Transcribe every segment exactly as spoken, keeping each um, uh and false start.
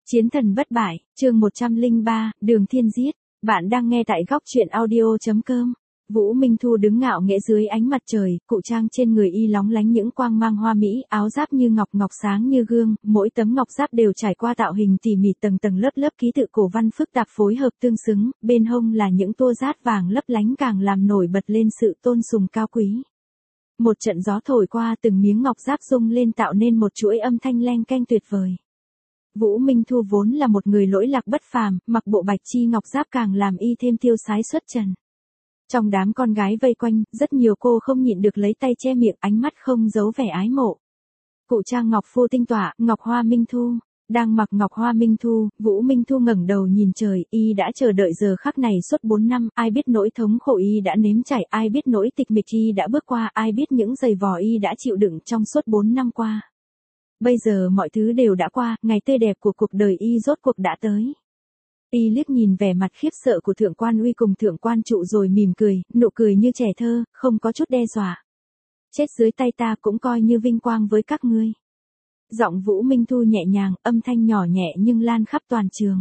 Chiến thần bất bại, chương một trăm lẻ ba, Đường Thiên giết. Bạn đang nghe tại góc truyện audio.com. Vũ Minh Thu đứng ngạo nghễ dưới ánh mặt trời, cụ trang trên người y lóng lánh những quang mang hoa mỹ, áo giáp như ngọc ngọc sáng như gương, mỗi tấm ngọc giáp đều trải qua tạo hình tỉ mỉ tầng tầng lớp lớp ký tự cổ văn phức tạp phối hợp tương xứng, bên hông là những tua dát vàng lấp lánh càng làm nổi bật lên sự tôn sùng cao quý. Một trận gió thổi qua từng miếng ngọc giáp rung lên tạo nên một chuỗi âm thanh leng keng tuyệt vời. Vũ Minh Thu vốn là một người lỗi lạc bất phàm, mặc bộ bạch chi ngọc giáp càng làm y thêm tiêu sái xuất trần. Trong đám con gái vây quanh, rất nhiều cô không nhịn được lấy tay che miệng, ánh mắt không giấu vẻ ái mộ. Cụ trang ngọc phô tinh tỏa, ngọc hoa minh thu. Đang mặc ngọc hoa minh thu, Vũ Minh Thu ngẩng đầu nhìn trời, y đã chờ đợi giờ khắc này suốt bốn năm, ai biết nỗi thống khổ y đã nếm trải, ai biết nỗi tịch mịch y đã bước qua, ai biết những giày vò y đã chịu đựng trong suốt bốn năm qua. Bây giờ mọi thứ đều đã qua, ngày tươi đẹp của cuộc đời y rốt cuộc đã tới. Y liếc nhìn vẻ mặt khiếp sợ của Thượng Quan Uy cùng Thượng Quan Trụ rồi mỉm cười, nụ cười như trẻ thơ, không có chút đe dọa. Chết dưới tay ta cũng coi như vinh quang với các ngươi. Giọng Vũ Minh Thu nhẹ nhàng, âm thanh nhỏ nhẹ nhưng lan khắp toàn trường.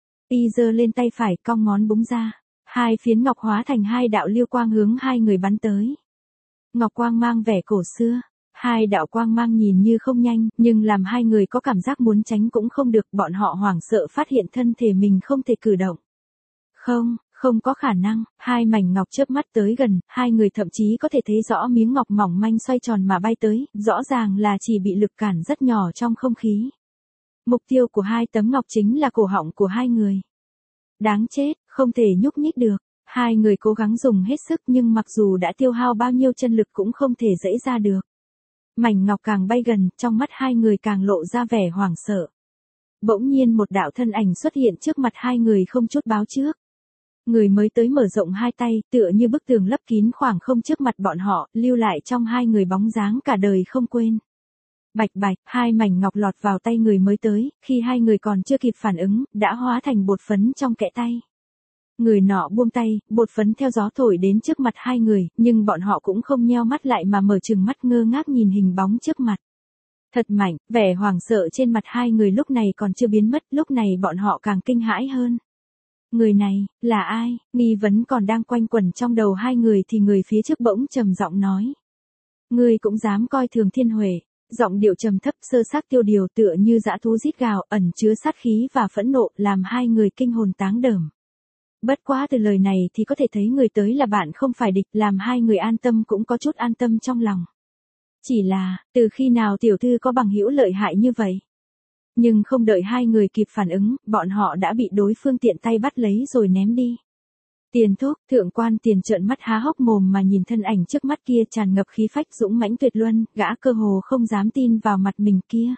Y giơ lên tay phải, cong ngón búng ra. Hai phiến ngọc hóa thành hai đạo liêu quang hướng hai người bắn tới. Ngọc quang mang vẻ cổ xưa. Hai đạo quang mang nhìn như không nhanh, nhưng làm hai người có cảm giác muốn tránh cũng không được, bọn họ hoảng sợ phát hiện thân thể mình không thể cử động. Không, không có khả năng, hai mảnh ngọc chớp mắt tới gần, hai người thậm chí có thể thấy rõ miếng ngọc mỏng manh xoay tròn mà bay tới, rõ ràng là chỉ bị lực cản rất nhỏ trong không khí. Mục tiêu của hai tấm ngọc chính là cổ họng của hai người. Đáng chết, không thể nhúc nhích được. Hai người cố gắng dùng hết sức nhưng mặc dù đã tiêu hao bao nhiêu chân lực cũng không thể dẫy ra được. Mảnh ngọc càng bay gần, trong mắt hai người càng lộ ra vẻ hoảng sợ. Bỗng nhiên một đạo thân ảnh xuất hiện trước mặt hai người không chút báo trước. Người mới tới mở rộng hai tay, tựa như bức tường lấp kín khoảng không trước mặt bọn họ, lưu lại trong hai người bóng dáng cả đời không quên. Bạch bạch, hai mảnh ngọc lọt vào tay người mới tới, khi hai người còn chưa kịp phản ứng, đã hóa thành bột phấn trong kẽ tay. Người nọ buông tay, bột phấn theo gió thổi đến trước mặt hai người, nhưng bọn họ cũng không nheo mắt lại mà mở trừng mắt ngơ ngác nhìn hình bóng trước mặt. Thật mạnh, vẻ hoảng sợ trên mặt hai người lúc này còn chưa biến mất, lúc này bọn họ càng kinh hãi hơn. Người này, là ai? Nghi vấn còn đang quanh quẩn trong đầu hai người thì người phía trước bỗng trầm giọng nói. Ngươi cũng dám coi thường Thiên Huệ. Giọng điệu trầm thấp sơ xác tiêu điều tựa như dã thú rít gào ẩn chứa sát khí và phẫn nộ làm hai người kinh hồn táng đờm. Bất quá từ lời này thì có thể thấy người tới là bạn không phải địch, làm hai người an tâm cũng có chút an tâm trong lòng. Chỉ là, từ khi nào tiểu thư có bằng hữu lợi hại như vậy? Nhưng không đợi hai người kịp phản ứng, bọn họ đã bị đối phương tiện tay bắt lấy rồi ném đi. Tiền Thúc, Thượng Quan Tiền trợn mắt há hốc mồm mà nhìn thân ảnh trước mắt kia tràn ngập khí phách dũng mãnh tuyệt luân, gã cơ hồ không dám tin vào mặt mình kia.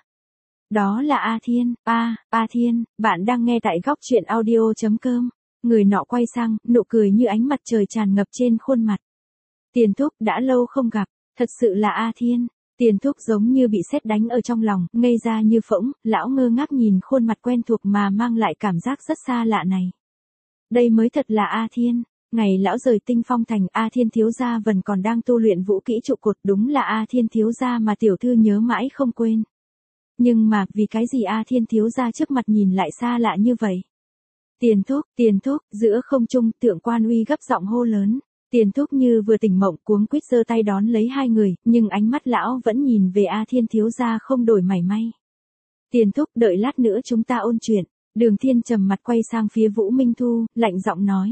Đó là A Thiên, a, A Thiên, bạn đang nghe tại góc truyện audio.com. Người nọ quay sang, nụ cười như ánh mặt trời tràn ngập trên khuôn mặt. Tiền Thúc, đã lâu không gặp, thật sự là A Thiên. Tiền Thúc giống như bị sét đánh ở trong lòng, ngây ra như phỗng, lão ngơ ngác nhìn khuôn mặt quen thuộc mà mang lại cảm giác rất xa lạ này. Đây mới thật là A Thiên. Ngày lão rời Tinh Phong Thành, A Thiên thiếu gia vẫn còn đang tu luyện vũ kỹ trụ cột, đúng là A Thiên thiếu gia mà tiểu thư nhớ mãi không quên. Nhưng mà, vì cái gì A Thiên thiếu gia trước mặt nhìn lại xa lạ như vậy? Tiền Thúc, Tiền Thúc, giữa không trung, Thượng Quan Uy gấp giọng hô lớn. Tiền Thúc như vừa tỉnh mộng cuống quýt giơ tay đón lấy hai người, nhưng ánh mắt lão vẫn nhìn về A Thiên thiếu gia không đổi mảy may. Tiền Thúc, đợi lát nữa chúng ta ôn chuyện. Đường Thiên trầm mặt quay sang phía Vũ Minh Thu, lạnh giọng nói.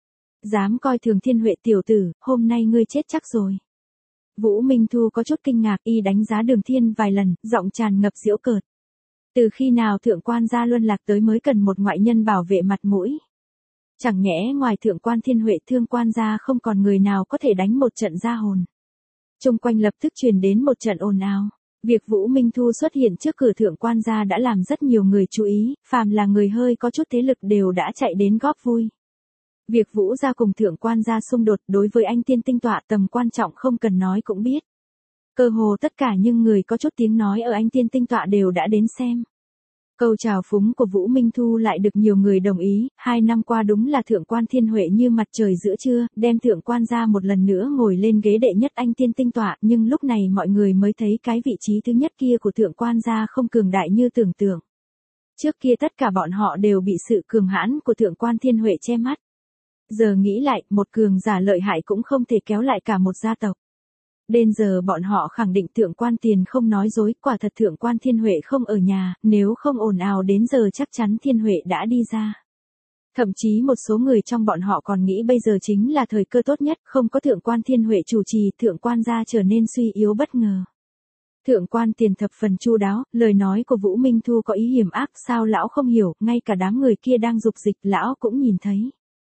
Dám coi thường Thiên Huệ tiểu tử, hôm nay ngươi chết chắc rồi. Vũ Minh Thu có chút kinh ngạc, y đánh giá Đường Thiên vài lần, giọng tràn ngập giễu cợt. Từ khi nào Thượng Quan gia luân lạc tới mới cần một ngoại nhân bảo vệ mặt mũi? Chẳng nhẽ ngoài Thượng Quan Thiên Huệ Thương Quan gia không còn người nào có thể đánh một trận ra hồn. Trung quanh lập tức truyền đến một trận ồn ào. Việc Vũ Minh Thu xuất hiện trước cửa Thượng Quan gia đã làm rất nhiều người chú ý, phàm là người hơi có chút thế lực đều đã chạy đến góp vui. Việc Vũ gia cùng Thượng Quan gia xung đột đối với anh tiên tinh tọa tầm quan trọng không cần nói cũng biết. Cơ hồ tất cả những người có chút tiếng nói ở anh tiên tinh tọa đều đã đến xem. Câu chào phúng của Vũ Minh Thu lại được nhiều người đồng ý, hai năm qua đúng là Thượng Quan Thiên Huệ như mặt trời giữa trưa, đem Thượng Quan gia một lần nữa ngồi lên ghế đệ nhất anh tiên tinh tọa, nhưng lúc này mọi người mới thấy cái vị trí thứ nhất kia của Thượng Quan gia không cường đại như tưởng tượng. Trước kia tất cả bọn họ đều bị sự cường hãn của thượng quan Thiên Huệ che mắt. Giờ nghĩ lại, một cường giả lợi hại cũng không thể kéo lại cả một gia tộc. Đến giờ bọn họ khẳng định thượng quan Tiền không nói dối, quả thật thượng quan Thiên Huệ không ở nhà, nếu không ồn ào đến giờ chắc chắn Thiên Huệ đã đi ra. Thậm chí một số người trong bọn họ còn nghĩ bây giờ chính là thời cơ tốt nhất, không có thượng quan Thiên Huệ chủ trì, thượng quan gia trở nên suy yếu bất ngờ. Thượng quan Tiền thập phần chu đáo, lời nói của Vũ Minh Thu có ý hiểm ác, sao lão không hiểu, ngay cả đám người kia đang dục dịch lão cũng nhìn thấy.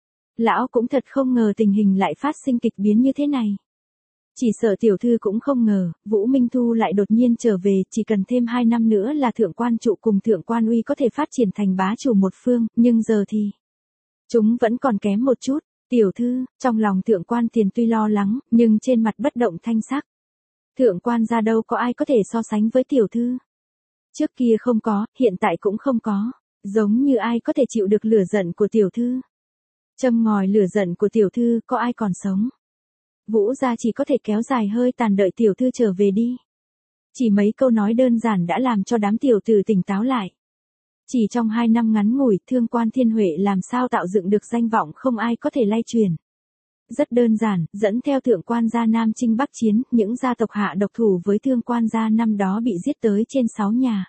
Lão cũng thật không ngờ tình hình lại phát sinh kịch biến như thế này. Chỉ sợ tiểu thư cũng không ngờ, Vũ Minh Thu lại đột nhiên trở về, chỉ cần thêm hai năm nữa là thượng quan trụ cùng thượng quan uy có thể phát triển thành bá chủ một phương, nhưng giờ thì chúng vẫn còn kém một chút. Tiểu thư, trong lòng thượng quan Tiền tuy lo lắng, nhưng trên mặt bất động thanh sắc. Thượng quan gia đâu có ai có thể so sánh với tiểu thư. Trước kia không có, hiện tại cũng không có. Giống như ai có thể chịu được lửa giận của tiểu thư. Châm ngòi lửa giận của tiểu thư, có ai còn sống. Vũ gia chỉ có thể kéo dài hơi tàn đợi tiểu thư trở về đi. Chỉ mấy câu nói đơn giản đã làm cho đám tiểu tử tỉnh táo lại. Chỉ trong hai năm ngắn ngủi, thượng quan Thiên Huệ làm sao tạo dựng được danh vọng không ai có thể lay truyền. Rất đơn giản, dẫn theo thượng quan gia Nam Chinh Bắc Chiến, những gia tộc hạ độc thủ với thượng quan gia năm đó bị giết tới trên sáu nhà.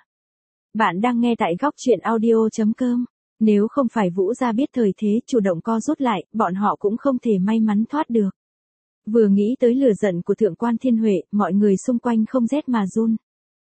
Bạn đang nghe tại góc truyện audio chấm com. Nếu không phải Vũ gia biết thời thế chủ động co rút lại, bọn họ cũng không thể may mắn thoát được. Vừa nghĩ tới lửa giận của thượng quan Thiên Huệ, mọi người xung quanh không rét mà run.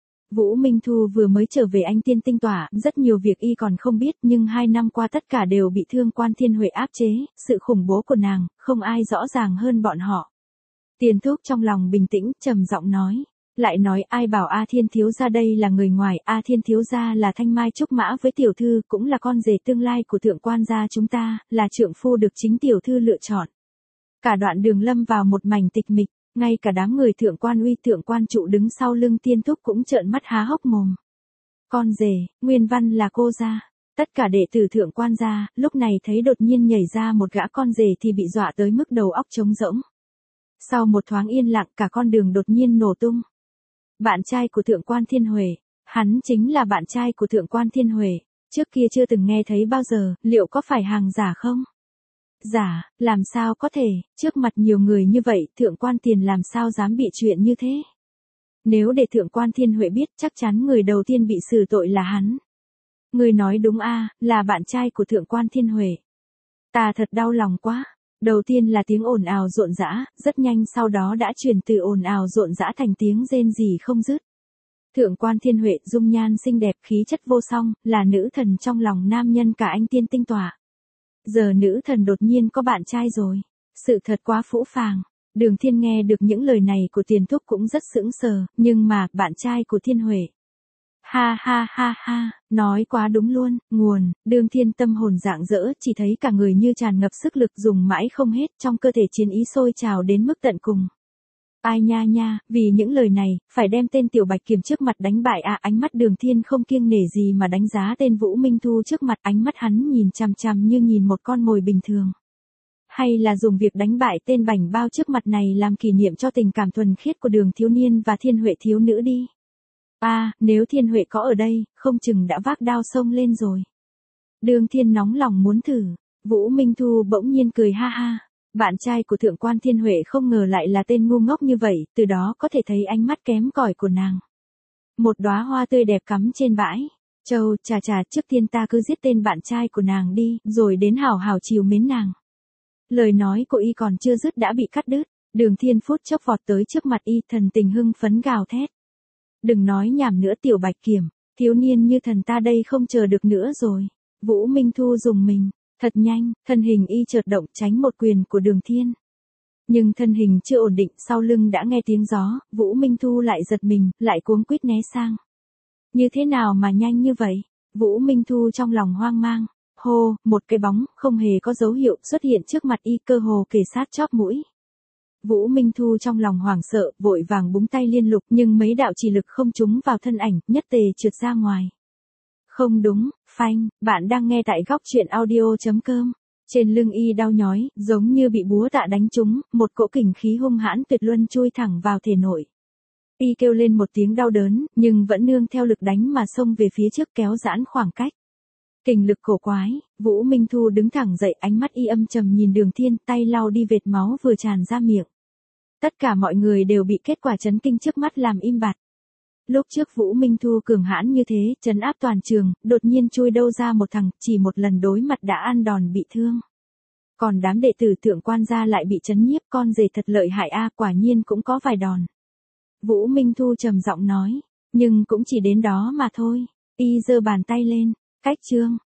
Vũ Minh Thu vừa mới trở về Anh Tiên Tinh Tỏa, rất nhiều việc y còn không biết, nhưng hai năm qua tất cả đều bị thượng quan Thiên Huệ áp chế, sự khủng bố của nàng, không ai rõ ràng hơn bọn họ. Tiền Thúc trong lòng bình tĩnh, trầm giọng nói, lại nói ai bảo A Thiên thiếu gia đây là người ngoài, A Thiên thiếu gia là thanh mai trúc mã với tiểu thư, cũng là con rể tương lai của thượng quan gia chúng ta, là trượng phu được chính tiểu thư lựa chọn. Cả đoạn đường lâm vào một mảnh tịch mịch. Ngay cả đám người thượng quan uy thượng quan trụ đứng sau lưng Tiên Thúc cũng trợn mắt há hốc mồm. Con rể, nguyên văn là cô gia. Tất cả đệ tử thượng quan gia, lúc này thấy đột nhiên nhảy ra một gã con rể thì bị dọa tới mức đầu óc trống rỗng. Sau một thoáng yên lặng cả con đường đột nhiên nổ tung. Bạn trai của thượng quan Thiên Huệ, hắn chính là bạn trai của thượng quan Thiên Huệ, trước kia chưa từng nghe thấy bao giờ, liệu có phải hàng giả không? Giả, làm sao có thể, trước mặt nhiều người như vậy, thượng quan Tiền làm sao dám bị chuyện như thế? Nếu để thượng quan Thiên Huệ biết, chắc chắn người đầu tiên bị xử tội là hắn. Người nói đúng a, là bạn trai của thượng quan Thiên Huệ. Ta thật đau lòng quá. Đầu tiên là tiếng ồn ào rộn rã, rất nhanh sau đó đã chuyển từ ồn ào rộn rã thành tiếng rên rỉ không dứt. Thượng quan Thiên Huệ dung nhan xinh đẹp, khí chất vô song, là nữ thần trong lòng nam nhân cả Anh Tiên Tinh Tỏa. Giờ nữ thần đột nhiên có bạn trai rồi. Sự thật quá phũ phàng. Đường Thiên nghe được những lời này của Tiền Thúc cũng rất sững sờ, nhưng mà, bạn trai của Thiên Huệ. Ha ha ha ha, nói quá đúng luôn, nguồn, Đường Thiên tâm hồn rạng rỡ, chỉ thấy cả người như tràn ngập sức lực dùng mãi không hết, trong cơ thể chiến ý sôi trào đến mức tận cùng. Ai nha nha, vì những lời này, phải đem tên Tiểu Bạch Kiểm trước mặt đánh bại à, ánh mắt Đường Thiên không kiêng nể gì mà đánh giá tên Vũ Minh Thu trước mặt, ánh mắt hắn nhìn chằm chằm như nhìn một con mồi bình thường. Hay là dùng việc đánh bại tên bảnh bao trước mặt này làm kỷ niệm cho tình cảm thuần khiết của Đường thiếu niên và Thiên Huệ thiếu nữ đi. À, nếu Thiên Huệ có ở đây, không chừng đã vác đao xông lên rồi. Đường Thiên nóng lòng muốn thử, Vũ Minh Thu bỗng nhiên cười ha ha. Bạn trai của thượng quan Thiên Huệ không ngờ lại là tên ngu ngốc như vậy, từ đó có thể thấy ánh mắt kém cỏi của nàng. Một đóa hoa tươi đẹp cắm trên bãi. Châu, chà chà, trước tiên ta cứ giết tên bạn trai của nàng đi, rồi đến hào hào chiều mến nàng. Lời nói của y còn chưa dứt đã bị cắt đứt. Đường Thiên phút chốc vọt tới trước mặt y, thần tình hưng phấn gào thét. Đừng nói nhảm nữa Tiểu Bạch Kiểm, thiếu niên như thần ta đây không chờ được nữa rồi. Vũ Minh Thu dùng mình. Thật nhanh, thân hình y chợt động tránh một quyền của Đường Thiên. Nhưng thân hình chưa ổn định, sau lưng đã nghe tiếng gió, Vũ Minh Thu lại giật mình, lại cuống quýt né sang. Như thế nào mà nhanh như vậy? Vũ Minh Thu trong lòng hoang mang. Hô, một cái bóng, không hề có dấu hiệu xuất hiện trước mặt y, cơ hồ kề sát chóp mũi. Vũ Minh Thu trong lòng hoảng sợ, vội vàng búng tay liên lục, nhưng mấy đạo chỉ lực không trúng vào thân ảnh, nhất tề trượt ra ngoài. Không đúng, phanh, bạn đang nghe tại góc truyện audio chấm com. Trên lưng y đau nhói, giống như bị búa tạ đánh trúng, một cỗ kình khí hung hãn tuyệt luân chui thẳng vào thể nội. Y kêu lên một tiếng đau đớn, nhưng vẫn nương theo lực đánh mà xông về phía trước kéo giãn khoảng cách. Kình lực cổ quái, Vũ Minh Thu đứng thẳng dậy, ánh mắt y âm trầm nhìn Đường Thiên, tay lau đi vệt máu vừa tràn ra miệng. Tất cả mọi người đều bị kết quả chấn kinh trước mắt làm im bặt. Lúc trước Vũ Minh Thu cường hãn như thế, trấn áp toàn trường, đột nhiên chui đâu ra một thằng, chỉ một lần đối mặt đã ăn đòn bị thương. Còn đám đệ tử Thượng Quan gia lại bị chấn nhiếp, con rể thật lợi hại a, quả nhiên cũng có vài đòn. Vũ Minh Thu trầm giọng nói, nhưng cũng chỉ đến đó mà thôi. Y giơ bàn tay lên, cách chương.